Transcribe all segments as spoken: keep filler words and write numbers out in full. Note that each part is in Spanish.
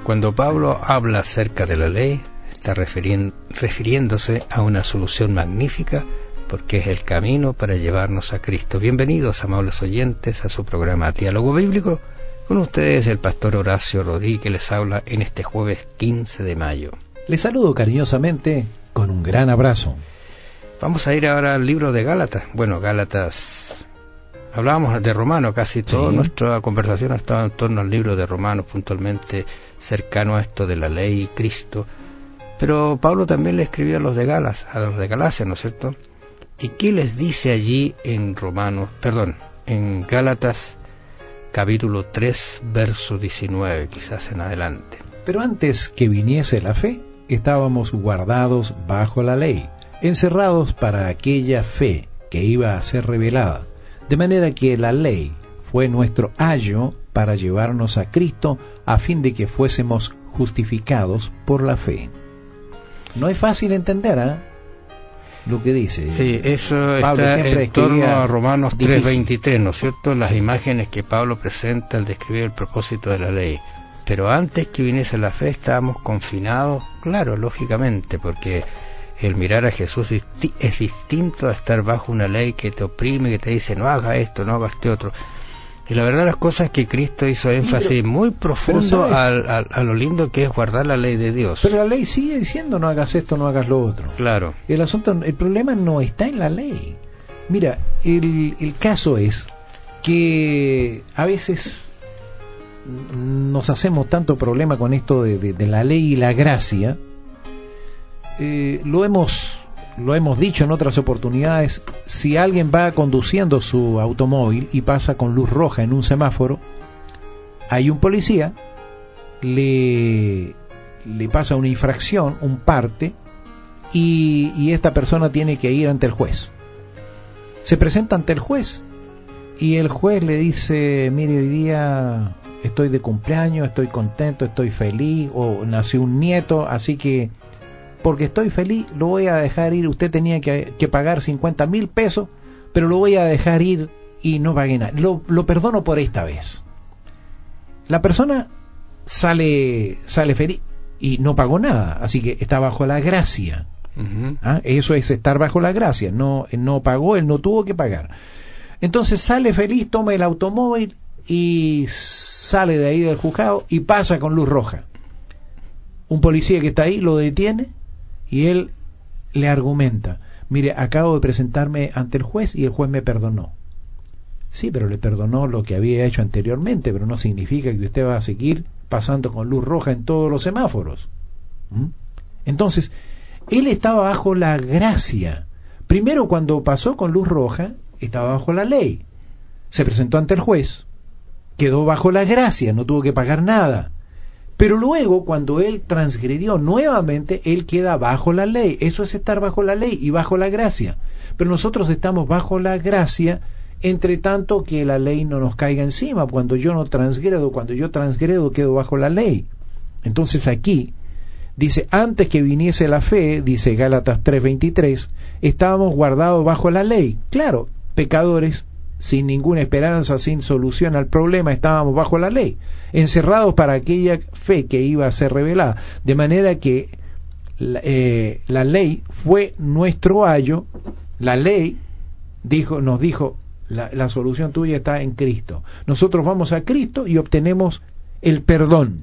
Cuando Pablo habla acerca de la ley, está referien- refiriéndose a una solución magnífica, porque es el camino para llevarnos a Cristo. Bienvenidos, amables oyentes, a su programa Diálogo Bíblico. Con ustedes el pastor Horacio Rodríguez les habla en este jueves quince de mayo. Les saludo cariñosamente con un gran abrazo. Vamos a ir ahora al libro de Gálatas. Bueno, Gálatas... Hablábamos de Romanos, casi toda sí. Nuestra conversación ha estado en torno al libro de Romanos, puntualmente cercano a esto de la ley y Cristo. Pero Pablo también le escribió a los de Galas, a los de Galacia, ¿no es cierto? ¿Y qué les dice allí en Romanos, perdón, en Gálatas capítulo tres, verso diecinueve, quizás en adelante? Pero antes que viniese la fe, estábamos guardados bajo la ley, encerrados para aquella fe que iba a ser revelada. De manera que la ley fue nuestro ayo para llevarnos a Cristo a fin de que fuésemos justificados por la fe. No es fácil entender, ¿eh? Lo que dice. Sí, eso Pablo está en torno a Romanos tres veintitrés, ¿no es cierto? Las sí. imágenes que Pablo presenta al describir el propósito de la ley. Pero antes que viniese la fe estábamos confinados, claro, lógicamente, porque el mirar a Jesús es distinto a estar bajo una ley que te oprime, que te dice no haga esto, no haga este otro. Y la verdad las cosas que Cristo hizo énfasis pero, muy profundo al, al, a lo lindo que es guardar la ley de Dios. Pero la ley sigue diciendo no hagas esto, no hagas lo otro. Claro. El asunto, el problema no está en la ley. Mira, el, el caso es que a veces nos hacemos tanto problema con esto de, de, de la ley y la gracia. Eh, lo hemos lo hemos dicho en otras oportunidades. Si alguien va conduciendo su automóvil y pasa con luz roja en un semáforo, hay un policía, le le pasa una infracción, un parte, y, y esta persona tiene que ir ante el juez. Se presenta ante el juez y el juez le dice: mire, hoy día estoy de cumpleaños, estoy contento, estoy feliz, o nació un nieto, así que porque estoy feliz, lo voy a dejar ir. Usted tenía que, que pagar cincuenta mil pesos, pero lo voy a dejar ir y no pagué nada. Lo, lo perdono por esta vez. La persona sale sale feliz y no pagó nada, así que está bajo la gracia. Uh-huh. ¿Ah? Eso es estar bajo la gracia. No, no pagó, él no tuvo que pagar. Entonces sale feliz, toma el automóvil y sale de ahí del juzgado y pasa con luz roja. Un policía que está ahí lo detiene y él le argumenta: mire, acabo de presentarme ante el juez y el juez me perdonó. Sí, pero le perdonó lo que había hecho anteriormente, pero no significa que usted va a seguir pasando con luz roja en todos los semáforos. ¿Mm? Entonces, él estaba bajo la gracia. Primero, cuando pasó con luz roja, estaba bajo la ley. Se presentó ante el juez, quedó bajo la gracia, no tuvo que pagar nada. Pero luego, cuando él transgredió nuevamente, él queda bajo la ley. Eso es estar bajo la ley y bajo la gracia. Pero nosotros estamos bajo la gracia, entre tanto que la ley no nos caiga encima. Cuando yo no transgredo, cuando yo transgredo, quedo bajo la ley. Entonces aquí dice: antes que viniese la fe, dice Gálatas tres veintitrés, estábamos guardados bajo la ley. Claro, pecadores, sin ninguna esperanza, sin solución al problema, estábamos bajo la ley, encerrados para aquella fe que iba a ser revelada. De manera que la, eh, la ley fue nuestro ayo. La ley dijo, nos dijo: la, la solución tuya está en Cristo. Nosotros vamos a Cristo y obtenemos el perdón.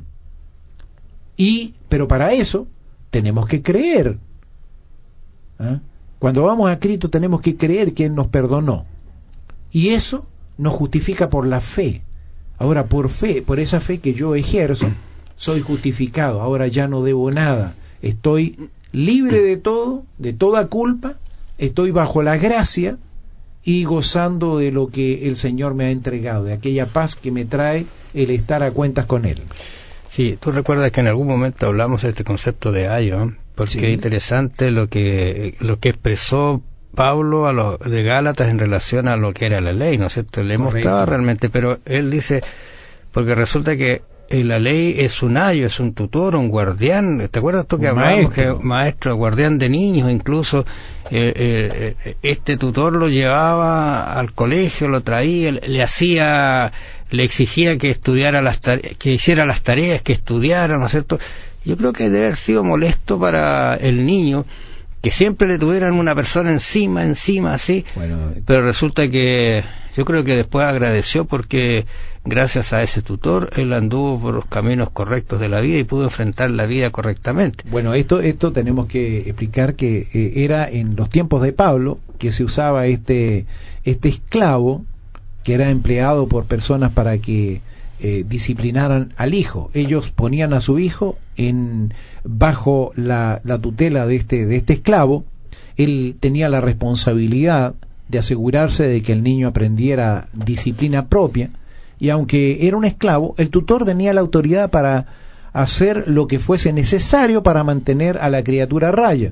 Y, pero para eso tenemos que creer. ¿Ah? Cuando vamos a Cristo tenemos que creer que Él nos perdonó. Y eso nos justifica por la fe. Ahora, por fe, por esa fe que yo ejerzo, soy justificado. Ahora ya no debo nada. Estoy libre de todo, de toda culpa. Estoy bajo la gracia y gozando de lo que el Señor me ha entregado, de aquella paz que me trae el estar a cuentas con Él. Sí, tú recuerdas que en algún momento hablamos de este concepto de ayo, ¿eh? Porque sí. Es interesante lo que lo que expresó Pablo a los de Gálatas en relación a lo que era la ley, ¿no es cierto? Le mostraba realmente, pero él dice, porque resulta que la ley es un ayo, es un tutor, un guardián. ¿Te acuerdas tú que hablábamos que maestro, guardián de niños, incluso eh, eh, este tutor lo llevaba al colegio, lo traía, le hacía le exigía que estudiara las tare- que hiciera las tareas, que estudiara, ¿no es cierto? Yo creo que debe haber sido molesto para el niño que siempre le tuvieran una persona encima, encima, así, bueno, pero resulta que yo creo que después agradeció porque gracias a ese tutor él anduvo por los caminos correctos de la vida y pudo enfrentar la vida correctamente. Bueno, esto esto tenemos que explicar que eh, era en los tiempos de Pablo que se usaba este este esclavo que era empleado por personas para que eh, disciplinaran al hijo. Ellos ponían a su hijo en bajo la, la tutela de este de este esclavo. Él tenía la responsabilidad de asegurarse de que el niño aprendiera disciplina propia, y aunque era un esclavo, el tutor tenía la autoridad para hacer lo que fuese necesario para mantener a la criatura a raya.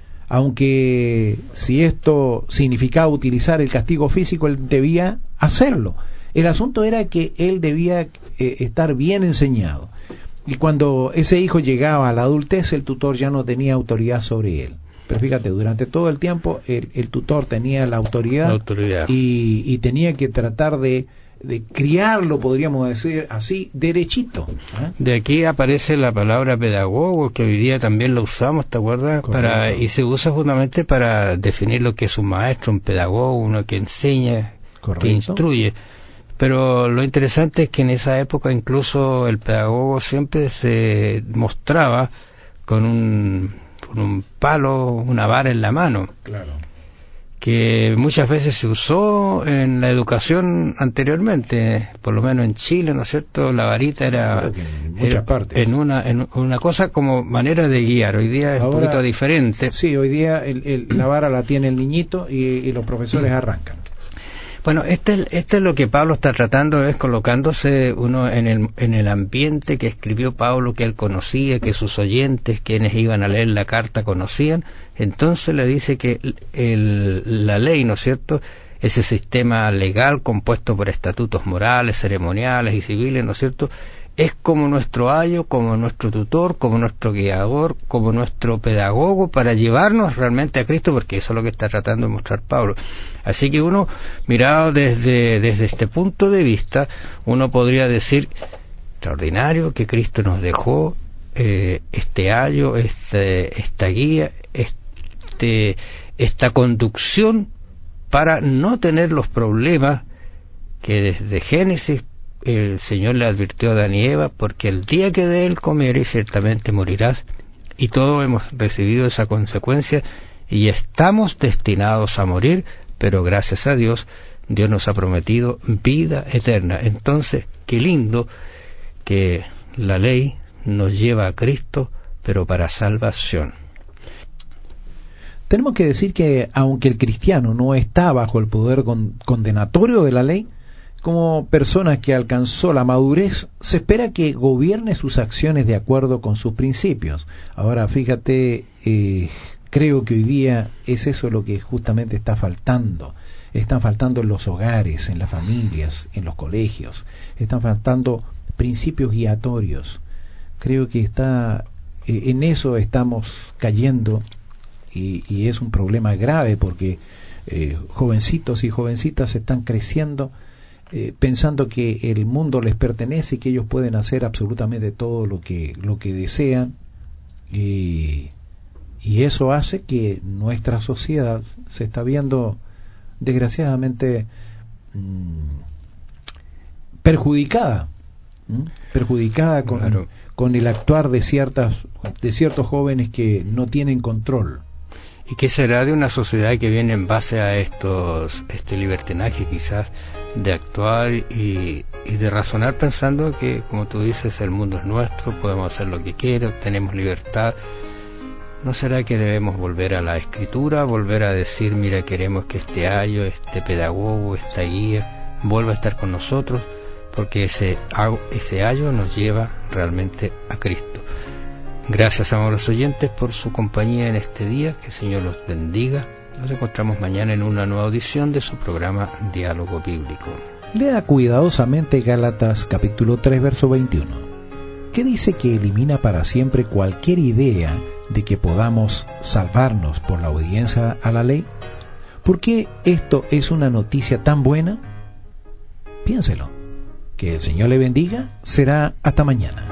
Aunque si esto significaba utilizar el castigo físico, él debía hacerlo. El asunto era que él debía eh, estar bien enseñado. Y cuando ese hijo llegaba a la adultez, el tutor ya no tenía autoridad sobre él. Pero fíjate, durante todo el tiempo el, el tutor tenía la autoridad, la autoridad. Y, y tenía que tratar de, de criarlo, podríamos decir así, derechito. ¿eh? De aquí aparece la palabra pedagogo, que hoy día también lo usamos, ¿te acuerdas? Para, y se usa justamente para definir lo que es un maestro, un pedagogo, uno que enseña, Correcto. que instruye. Pero lo interesante es que en esa época incluso el pedagogo siempre se mostraba con un, con un palo, una vara en la mano. Claro. Que muchas veces se usó en la educación anteriormente, por lo menos en Chile, ¿no es cierto? La varita era, en, muchas era partes. en una en una cosa como manera de guiar. Hoy día es Ahora, un poquito diferente. Sí, hoy día el, el, la vara la tiene el niñito y, y los profesores arrancan. Bueno, este, este es lo que Pablo está tratando, es colocándose uno en el, en el ambiente que escribió Pablo, que él conocía, que sus oyentes, quienes iban a leer la carta, conocían. Entonces le dice que el, la ley, ¿no es cierto?, ese sistema legal compuesto por estatutos morales, ceremoniales y civiles, ¿no es cierto?, es como nuestro ayo, como nuestro tutor, como nuestro guiador, como nuestro pedagogo para llevarnos realmente a Cristo, porque eso es lo que está tratando de mostrar Pablo. Así que uno, mirado desde, desde este punto de vista, uno podría decir, extraordinario que Cristo nos dejó eh, este ayo, este, esta guía, este, esta conducción para no tener los problemas que desde Génesis el Señor le advirtió a Adán y Eva, porque el día que de él comieres ciertamente morirás, y todos hemos recibido esa consecuencia y estamos destinados a morir, pero gracias a Dios, Dios nos ha prometido vida eterna. Entonces, qué lindo que la ley nos lleva a Cristo, pero para salvación. Tenemos que decir que aunque el cristiano no está bajo el poder con, condenatorio de la ley, como persona que alcanzó la madurez, se espera que gobierne sus acciones de acuerdo con sus principios. Ahora, fíjate, eh, creo que hoy día es eso lo que justamente está faltando. Están faltando en los hogares, en las familias, en los colegios. Están faltando principios guiatorios. Creo que está eh, en eso estamos cayendo y, y es un problema grave porque eh, jovencitos y jovencitas están creciendo Eh, pensando que el mundo les pertenece y que ellos pueden hacer absolutamente todo lo que lo que desean, y, y eso hace que nuestra sociedad se está viendo desgraciadamente mmm, perjudicada ¿m? perjudicada con, claro. con el actuar de ciertas de ciertos jóvenes que no tienen control. ¿Y qué será de una sociedad que viene en base a estos este libertinaje quizás de actuar y, y de razonar pensando que, como tú dices, el mundo es nuestro, podemos hacer lo que quieras, tenemos libertad? ¿No será que debemos volver a la escritura, volver a decir, mira, queremos que este ayo, este pedagogo, esta guía vuelva a estar con nosotros, porque ese, ese ayo nos lleva realmente a Cristo? Gracias, amables oyentes, por su compañía en este día. Que el Señor los bendiga. Nos encontramos mañana en una nueva audición de su programa Diálogo Bíblico. Lea cuidadosamente Gálatas capítulo tres, verso veintiuno, que dice que elimina para siempre cualquier idea de que podamos salvarnos por la obediencia a la ley. ¿Por qué esto es una noticia tan buena? Piénselo. Que el Señor le bendiga. Será hasta mañana.